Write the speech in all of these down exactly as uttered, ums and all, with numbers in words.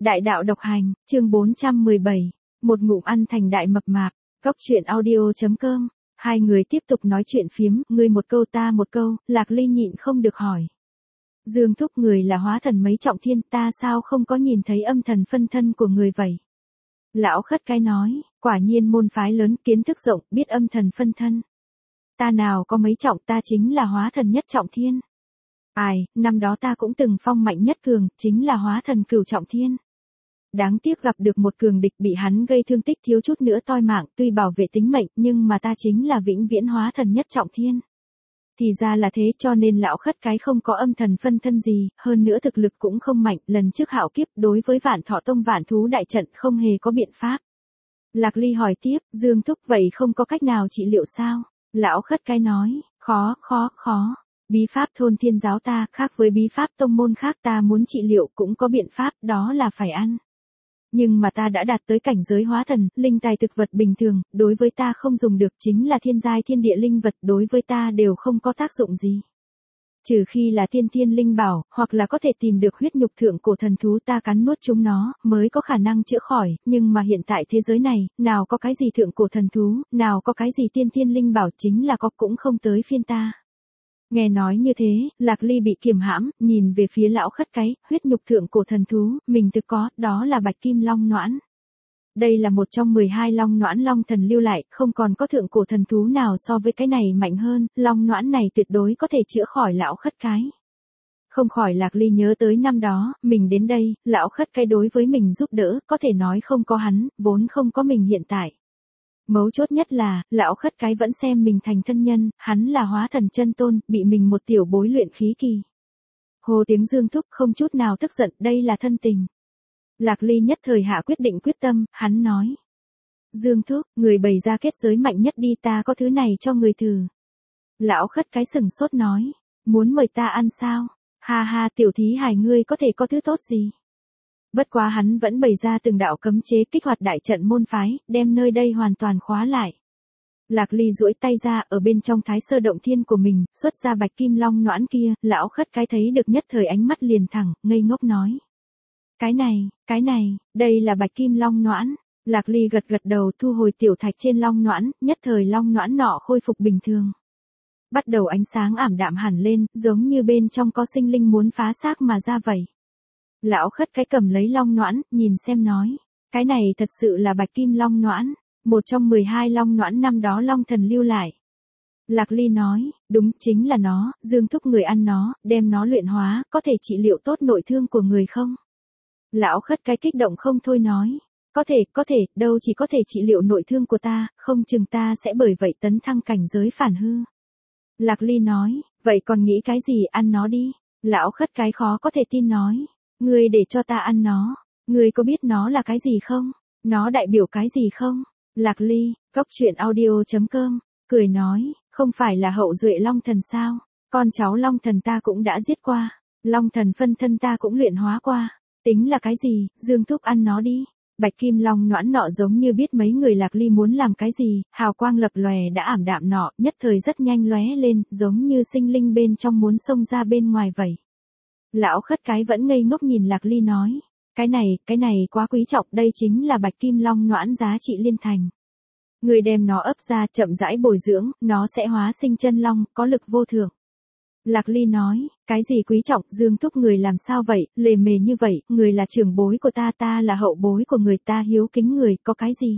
Đại đạo độc hành, chương bốn trăm mười bảy, một ngụm ăn thành đại mập mạp, cốc truyện audio chấm com, hai người tiếp tục nói chuyện phiếm, ngươi một câu ta một câu, Lạc Ly nhịn không được hỏi. Dương thúc người là hóa thần mấy trọng thiên, ta sao không có nhìn thấy âm thần phân thân của người vậy? Lão khất cái nói, quả nhiên môn phái lớn, kiến thức rộng, biết âm thần phân thân. Ta nào có mấy trọng, ta chính là hóa thần nhất trọng thiên. Ai, năm đó ta cũng từng phong mạnh nhất cường, chính là hóa thần cửu trọng thiên. Đáng tiếc gặp được một cường địch bị hắn gây thương tích thiếu chút nữa toi mạng, tuy bảo vệ tính mệnh, nhưng mà ta chính là vĩnh viễn hóa thần nhất trọng thiên. Thì ra là thế, cho nên lão khất cái không có âm thần phân thân gì, hơn nữa thực lực cũng không mạnh, lần trước hạo kiếp đối với Vạn Thọ Tông Vạn Thú đại trận không hề có biện pháp. Lạc Ly hỏi tiếp, Dương thúc vậy không có cách nào trị liệu sao? Lão khất cái nói, khó, khó, khó. Bí pháp thôn thiên giáo ta khác với bí pháp tông môn khác, ta muốn trị liệu cũng có biện pháp, đó là phải ăn. Nhưng mà ta đã đạt tới cảnh giới hóa thần, linh tài thực vật bình thường, đối với ta không dùng được, chính là thiên giai thiên địa linh vật đối với ta đều không có tác dụng gì. Trừ khi là thiên thiên linh bảo, hoặc là có thể tìm được huyết nhục thượng cổ thần thú ta cắn nuốt chúng nó, mới có khả năng chữa khỏi, nhưng mà hiện tại thế giới này, nào có cái gì thượng cổ thần thú, nào có cái gì thiên thiên linh bảo, chính là có cũng không tới phiên ta. Nghe nói như thế, Lạc Ly bị kiềm hãm, nhìn về phía lão khất cái, huyết nhục thượng cổ thần thú, mình thực có, đó là bạch kim long noãn. Đây là một trong mười hai long noãn long thần lưu lại, không còn có thượng cổ thần thú nào so với cái này mạnh hơn, long noãn này tuyệt đối có thể chữa khỏi lão khất cái. Không khỏi Lạc Ly nhớ tới năm đó, mình đến đây, lão khất cái đối với mình giúp đỡ, có thể nói không có hắn, vốn không có mình hiện tại. Mấu chốt nhất là, lão khất cái vẫn xem mình thành thân nhân, hắn là hóa thần chân tôn, bị mình một tiểu bối luyện khí kỳ. Hồ tiếng Dương thúc không chút nào tức giận, đây là thân tình. Lạc Ly nhất thời hạ quyết định quyết tâm, hắn nói. Dương thúc, người bày ra kết giới mạnh nhất đi, ta có thứ này cho người thử. Lão khất cái sừng sốt nói, muốn mời ta ăn sao? Ha ha, tiểu thí hài ngươi có thể có thứ tốt gì? Bất quá hắn vẫn bày ra từng đạo cấm chế kích hoạt đại trận môn phái, đem nơi đây hoàn toàn khóa lại. Lạc Ly duỗi tay ra, ở bên trong thái sơ động thiên của mình, xuất ra bạch kim long noãn kia, lão khất cái thấy được nhất thời ánh mắt liền thẳng, ngây ngốc nói. Cái này, cái này, đây là bạch kim long noãn. Lạc Ly gật gật đầu thu hồi tiểu thạch trên long noãn, nhất thời long noãn nọ khôi phục bình thường. Bắt đầu ánh sáng ảm đạm hẳn lên, giống như bên trong có sinh linh muốn phá xác mà ra vậy. Lão khất cái cầm lấy long noãn, nhìn xem nói. Cái này thật sự là bạch kim long noãn, một trong mười hai long noãn năm đó long thần lưu lại. Lạc Ly nói, đúng, chính là nó, Dương thúc người ăn nó, đem nó luyện hóa, có thể trị liệu tốt nội thương của người không? Lão khất cái kích động không thôi nói. Có thể, có thể, đâu chỉ có thể trị liệu nội thương của ta, không chừng ta sẽ bởi vậy tấn thăng cảnh giới phản hư. Lạc Ly nói, vậy còn nghĩ cái gì, ăn nó đi. Lão khất cái khó có thể tin nói. Ngươi để cho ta ăn nó, ngươi có biết nó là cái gì không? Nó đại biểu cái gì không? Lạc Ly, cốc truyện audio chấm com, cười nói, không phải là hậu duệ long thần sao? Con cháu long thần ta cũng đã giết qua, long thần phân thân ta cũng luyện hóa qua, tính là cái gì, Dương thúc ăn nó đi. Bạch kim long noãn nọ giống như biết mấy người Lạc Ly muốn làm cái gì, hào quang lập lòe đã ảm đạm nọ, nhất thời rất nhanh lóe lên, giống như sinh linh bên trong muốn xông ra bên ngoài vậy. Lão khất cái vẫn ngây ngốc nhìn Lạc Ly nói, cái này, cái này quá quý trọng, đây chính là bạch kim long noãn giá trị liên thành. Người đem nó ấp ra, chậm rãi bồi dưỡng, nó sẽ hóa sinh chân long, có lực vô thượng. Lạc Ly nói, cái gì quý trọng, Dương thúc người làm sao vậy, lề mề như vậy, người là trưởng bối của ta, ta là hậu bối của người, ta hiếu kính người, có cái gì?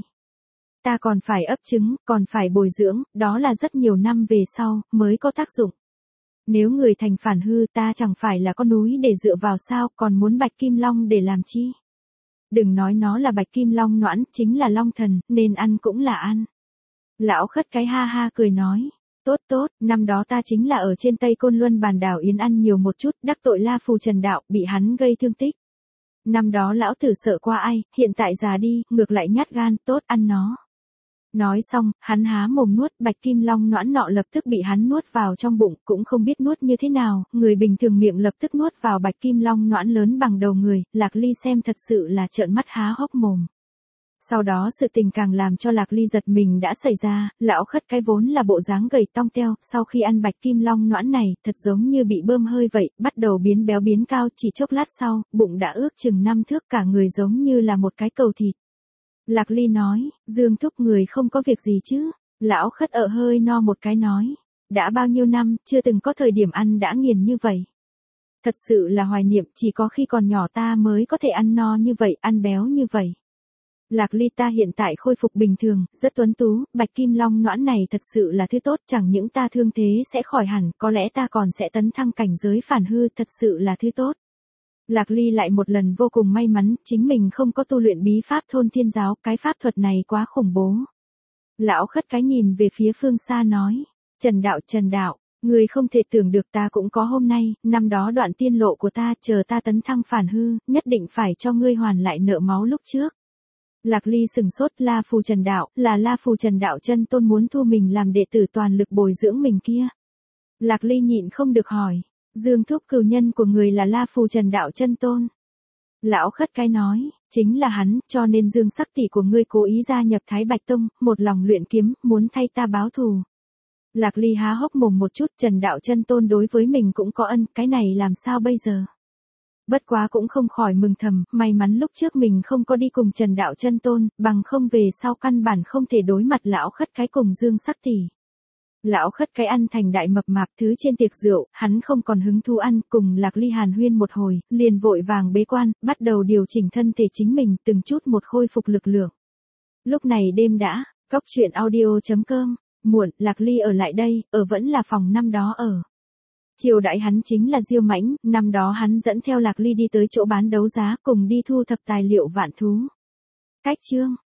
Ta còn phải ấp trứng, còn phải bồi dưỡng, đó là rất nhiều năm về sau, mới có tác dụng. Nếu người thành phản hư, ta chẳng phải là có núi để dựa vào sao, còn muốn bạch kim long để làm chi? Đừng nói nó là bạch kim long noãn, chính là long thần, nên ăn cũng là ăn. Lão khất cái ha ha cười nói, tốt tốt, năm đó ta chính là ở trên Tây Côn Luân bàn đảo Yến ăn nhiều một chút, đắc tội La Phù Trần Đạo, bị hắn gây thương tích. Năm đó lão tử sợ qua ai, hiện tại già đi, ngược lại nhát gan, tốt ăn nó. Nói xong, hắn há mồm nuốt, bạch kim long noãn nọ lập tức bị hắn nuốt vào trong bụng, cũng không biết nuốt như thế nào, người bình thường miệng lập tức nuốt vào bạch kim long noãn lớn bằng đầu người, Lạc Ly xem thật sự là trợn mắt há hốc mồm. Sau đó sự tình càng làm cho Lạc Ly giật mình đã xảy ra, lão khất cái vốn là bộ dáng gầy tong teo, sau khi ăn bạch kim long noãn này, thật giống như bị bơm hơi vậy, bắt đầu biến béo biến cao, chỉ chốc lát sau, bụng đã ước chừng năm thước, cả người giống như là một cái cầu thịt. Lạc Ly nói, Dương thúc người không có việc gì chứ? Lão khất ở hơi no một cái nói, đã bao nhiêu năm, chưa từng có thời điểm ăn đã nghiền như vậy. Thật sự là hoài niệm, chỉ có khi còn nhỏ ta mới có thể ăn no như vậy, ăn béo như vậy. Lạc Ly ta hiện tại khôi phục bình thường, rất tuấn tú, bạch kim long noãn này thật sự là thứ tốt, chẳng những ta thương thế sẽ khỏi hẳn, có lẽ ta còn sẽ tấn thăng cảnh giới phản hư, thật sự là thứ tốt. Lạc Ly lại một lần vô cùng may mắn, chính mình không có tu luyện bí pháp thôn thiên giáo, cái pháp thuật này quá khủng bố. Lão khất cái nhìn về phía phương xa nói, Trần đạo Trần đạo, người không thể tưởng được ta cũng có hôm nay, năm đó đoạn tiên lộ của ta, chờ ta tấn thăng phản hư, nhất định phải cho ngươi hoàn lại nợ máu lúc trước. Lạc Ly sừng sốt, La Phù Trần đạo, là La Phù Trần đạo chân tôn muốn thu mình làm đệ tử toàn lực bồi dưỡng mình kia. Lạc Ly nhịn không được hỏi, Dương thúc cừu nhân của người là La Phù Trần đạo chân tôn. Lão khất cái nói, chính là hắn, cho nên Dương sắc tỷ của ngươi cố ý gia nhập Thái Bạch Tông, một lòng luyện kiếm, muốn thay ta báo thù. Lạc Ly há hốc mồm một chút, Trần đạo chân tôn đối với mình cũng có ân, cái này làm sao bây giờ? Bất quá cũng không khỏi mừng thầm, may mắn lúc trước mình không có đi cùng Trần đạo chân tôn, bằng không về sau căn bản không thể đối mặt lão khất cái cùng Dương sắc tỷ. Lão khất cái ăn thành đại mập mạp thứ trên tiệc rượu, hắn không còn hứng thú ăn, cùng Lạc Ly hàn huyên một hồi, liền vội vàng bế quan, bắt đầu điều chỉnh thân thể chính mình, từng chút một khôi phục lực lượng. Lúc này đêm đã, cóc truyện audio chấm com, muộn, Lạc Ly ở lại đây, ở vẫn là phòng năm đó ở. Chiều đãi hắn chính là Diêu Mãnh, năm đó hắn dẫn theo Lạc Ly đi tới chỗ bán đấu giá, cùng đi thu thập tài liệu vạn thú. Cách chương